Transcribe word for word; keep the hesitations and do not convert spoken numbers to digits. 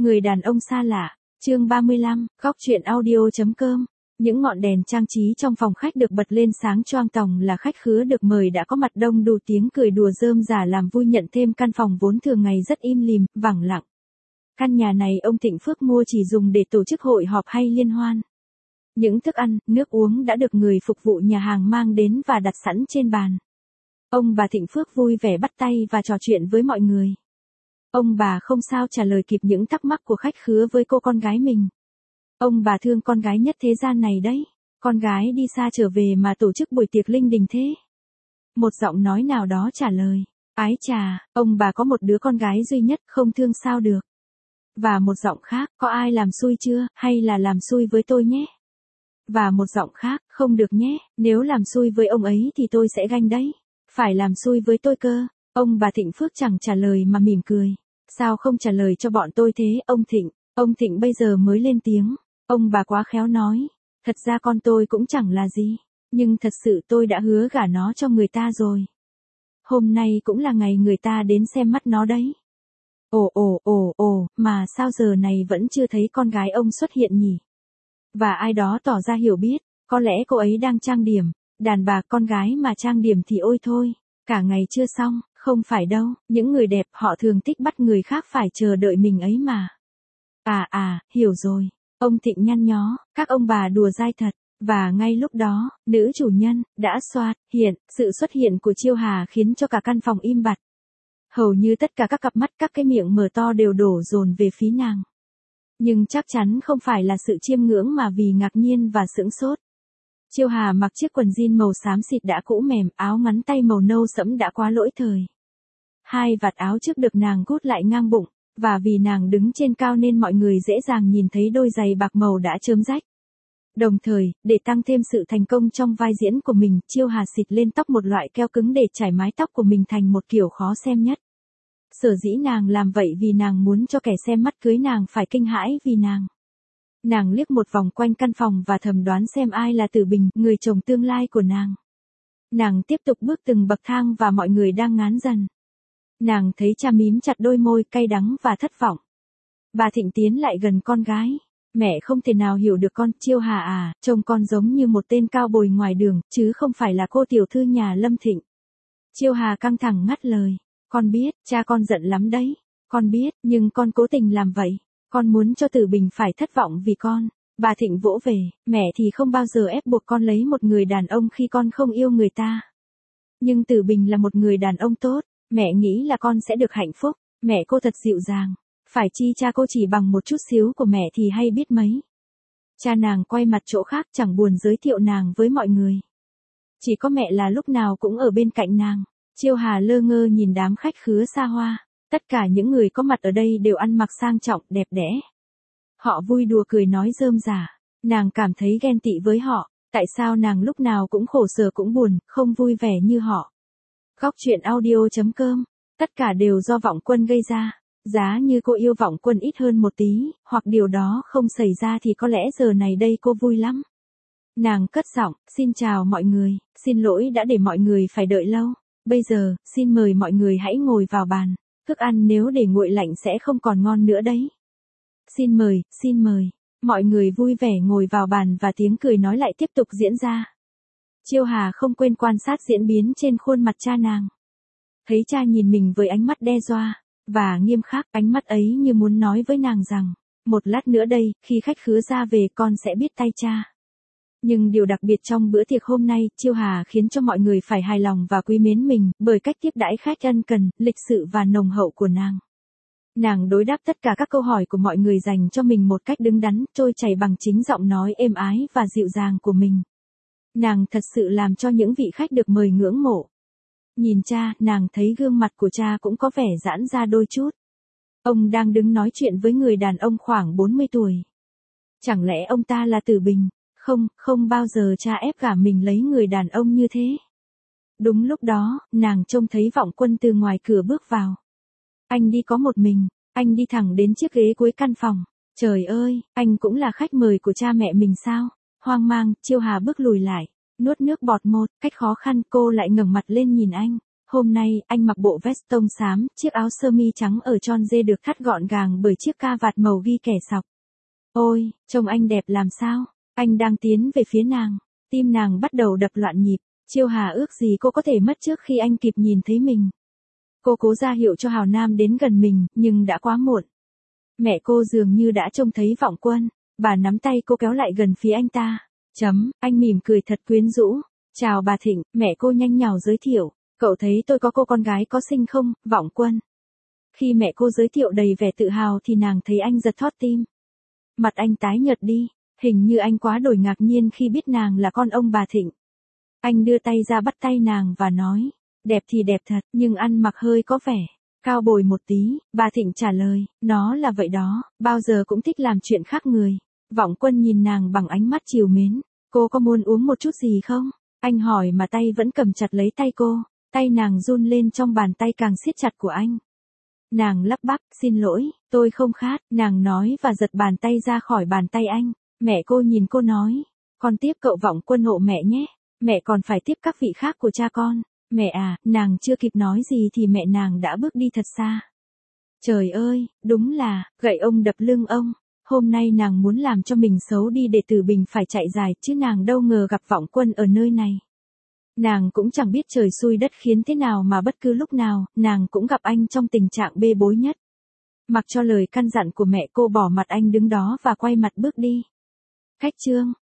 Người đàn ông xa lạ, chương ba mươi lăm, góc truyện audio.com. Những ngọn đèn trang trí trong phòng khách được bật lên sáng choang tòng là khách khứa được mời đã có mặt đông đủ, tiếng cười đùa rơm rả làm vui nhận thêm căn phòng vốn thường ngày rất im lìm, vắng lặng. Căn nhà này ông Thịnh Phước mua chỉ dùng để tổ chức hội họp hay liên hoan. Những thức ăn, nước uống đã được người phục vụ nhà hàng mang đến và đặt sẵn trên bàn. Ông bà Thịnh Phước vui vẻ bắt tay và trò chuyện với mọi người. Ông bà không sao trả lời kịp những thắc mắc của khách khứa với cô con gái mình. Ông bà thương con gái nhất thế gian này đấy. Con gái đi xa trở về mà tổ chức buổi tiệc linh đình thế. Một giọng nói nào đó trả lời. Ái chà, ông bà có một đứa con gái duy nhất, không thương sao được. Và một giọng khác, có ai làm xui chưa, hay là làm xui với tôi nhé. Và một giọng khác, không được nhé, nếu làm xui với ông ấy thì tôi sẽ ganh đấy. Phải làm xui với tôi cơ. Ông bà Thịnh Phước chẳng trả lời mà mỉm cười. Sao không trả lời cho bọn tôi thế, ông Thịnh? Ông Thịnh bây giờ mới lên tiếng. Ông bà quá khéo nói. Thật ra con tôi cũng chẳng là gì. Nhưng thật sự tôi đã hứa gả nó cho người ta rồi. Hôm nay cũng là ngày người ta đến xem mắt nó đấy. Ồ ồ ồ ồ, mà sao giờ này vẫn chưa thấy con gái ông xuất hiện nhỉ? Và ai đó tỏ ra hiểu biết. Có lẽ cô ấy đang trang điểm. Đàn bà con gái mà trang điểm thì ôi thôi. Cả ngày chưa xong, không phải đâu, những người đẹp họ thường thích bắt người khác phải chờ đợi mình ấy mà. À à, hiểu rồi, ông Thịnh nhăn nhó, các ông bà đùa dai thật, và ngay lúc đó, nữ chủ nhân, đã xoạt, hiện, sự xuất hiện của Chiêu Hà khiến cho cả căn phòng im bặt. Hầu như tất cả các cặp mắt các cái miệng mở to đều đổ dồn về phía nàng. Nhưng chắc chắn không phải là sự chiêm ngưỡng mà vì ngạc nhiên và sững sốt. Chiêu Hà mặc chiếc quần jean màu xám xịt đã cũ mềm, áo ngắn tay màu nâu sẫm đã quá lỗi thời. Hai vạt áo trước được nàng gút lại ngang bụng, và vì nàng đứng trên cao nên mọi người dễ dàng nhìn thấy đôi giày bạc màu đã chớm rách. Đồng thời, để tăng thêm sự thành công trong vai diễn của mình, Chiêu Hà xịt lên tóc một loại keo cứng để trải mái tóc của mình thành một kiểu khó xem nhất. Sở dĩ nàng làm vậy vì nàng muốn cho kẻ xem mắt cưới nàng phải kinh hãi vì nàng. Nàng liếc một vòng quanh căn phòng và thầm đoán xem ai là Tử Bình, người chồng tương lai của nàng. Nàng tiếp tục bước từng bậc thang và mọi người đang ngán dần. Nàng thấy cha mím chặt đôi môi cay đắng và thất vọng. Bà Thịnh tiến lại gần con gái. Mẹ không thể nào hiểu được con, Chiêu Hà à, trông con giống như một tên cao bồi ngoài đường, chứ không phải là cô tiểu thư nhà Lâm Thịnh. Chiêu Hà căng thẳng ngắt lời. Con biết, cha con giận lắm đấy. Con biết, nhưng con cố tình làm vậy. Con muốn cho Tử Bình phải thất vọng vì con. Bà Thịnh vỗ về, mẹ thì không bao giờ ép buộc con lấy một người đàn ông khi con không yêu người ta. Nhưng Tử Bình là một người đàn ông tốt, mẹ nghĩ là con sẽ được hạnh phúc. Mẹ cô thật dịu dàng. Phải chi cha cô chỉ bằng một chút xíu của mẹ thì hay biết mấy. Cha nàng quay mặt chỗ khác chẳng buồn giới thiệu nàng với mọi người. Chỉ có mẹ là lúc nào cũng ở bên cạnh nàng. Chiêu Hà lơ ngơ nhìn đám khách khứa xa hoa. Tất cả những người có mặt ở đây đều ăn mặc sang trọng, đẹp đẽ. Họ vui đùa cười nói rơm rả. Nàng cảm thấy ghen tị với họ. Tại sao nàng lúc nào cũng khổ sở cũng buồn, không vui vẻ như họ. Góc truyện audio.com. Tất cả đều do Vọng Quân gây ra. Giá như cô yêu Vọng Quân ít hơn một tí, hoặc điều đó không xảy ra thì có lẽ giờ này đây cô vui lắm. Nàng cất giọng, xin chào mọi người, xin lỗi đã để mọi người phải đợi lâu. Bây giờ, xin mời mọi người hãy ngồi vào bàn. Thức ăn nếu để nguội lạnh sẽ không còn ngon nữa đấy. Xin mời, xin mời. Mọi người vui vẻ ngồi vào bàn và tiếng cười nói lại tiếp tục diễn ra. Chiêu Hà không quên quan sát diễn biến trên khuôn mặt cha nàng. Thấy cha nhìn mình với ánh mắt đe dọa và nghiêm khắc, ánh mắt ấy như muốn nói với nàng rằng, một lát nữa đây, khi khách khứa ra về con sẽ biết tay cha. Nhưng điều đặc biệt trong bữa tiệc hôm nay, Chiêu Hà khiến cho mọi người phải hài lòng và quý mến mình, bởi cách tiếp đãi khách ân cần, lịch sự và nồng hậu của nàng. Nàng đối đáp tất cả các câu hỏi của mọi người dành cho mình một cách đứng đắn, trôi chảy bằng chính giọng nói êm ái và dịu dàng của mình. Nàng thật sự làm cho những vị khách được mời ngưỡng mộ. Nhìn cha, nàng thấy gương mặt của cha cũng có vẻ giãn ra đôi chút. Ông đang đứng nói chuyện với người đàn ông khoảng bốn mươi tuổi. Chẳng lẽ ông ta là Tử Bình? Không, không bao giờ cha ép gả mình lấy người đàn ông như thế. Đúng lúc đó, nàng trông thấy Vọng Quân từ ngoài cửa bước vào. Anh đi có một mình, anh đi thẳng đến chiếc ghế cuối căn phòng. Trời ơi, anh cũng là khách mời của cha mẹ mình sao? Hoang mang, Chiêu Hà bước lùi lại, nuốt nước bọt một cách khó khăn, cô lại ngẩng mặt lên nhìn anh. Hôm nay, anh mặc bộ vest tông xám, chiếc áo sơ mi trắng ở tròn dê được thắt gọn gàng bởi chiếc ca vạt màu ghi kẻ sọc. Ôi, trông anh đẹp làm sao? Anh đang tiến về phía nàng. Tim nàng bắt đầu đập loạn nhịp. Chiêu Hà ước gì cô có thể mất trước khi anh kịp nhìn thấy mình. Cô cố ra hiệu cho Hào Nam đến gần mình, nhưng đã quá muộn. Mẹ cô dường như đã trông thấy Vọng Quân. Bà nắm tay cô kéo lại gần phía anh ta. Chấm, anh mỉm cười thật quyến rũ. Chào bà Thịnh, mẹ cô nhanh nhào giới thiệu. Cậu thấy tôi có cô con gái có xinh không, Vọng Quân? Khi mẹ cô giới thiệu đầy vẻ tự hào thì nàng thấy anh giật thót tim. Mặt anh tái nhợt đi, hình như anh quá đổi ngạc nhiên khi biết nàng là con ông bà Thịnh. Anh đưa tay ra bắt tay nàng và nói, đẹp thì đẹp thật, nhưng ăn mặc hơi có vẻ cao bồi một tí. Bà Thịnh trả lời, nó là vậy đó, bao giờ cũng thích làm chuyện khác người. Vọng Quân nhìn nàng bằng ánh mắt trìu mến, cô có muốn uống một chút gì không? Anh hỏi mà tay vẫn cầm chặt lấy tay cô, tay nàng run lên trong bàn tay càng siết chặt của anh. Nàng lắp bắp, xin lỗi, tôi không khát, nàng nói và giật bàn tay ra khỏi bàn tay anh. Mẹ cô nhìn cô nói, con tiếp cậu Vọng Quân hộ mẹ nhé, mẹ còn phải tiếp các vị khác của cha con. Mẹ à, nàng chưa kịp nói gì thì mẹ nàng đã bước đi thật xa. Trời ơi, đúng là, gậy ông đập lưng ông. Hôm nay nàng muốn làm cho mình xấu đi để Tử Bình phải chạy dài, chứ nàng đâu ngờ gặp Vọng Quân ở nơi này. Nàng cũng chẳng biết trời xui đất khiến thế nào mà bất cứ lúc nào, nàng cũng gặp anh trong tình trạng bê bối nhất. Mặc cho lời căn dặn của mẹ cô bỏ mặt anh đứng đó và quay mặt bước đi. Khách chương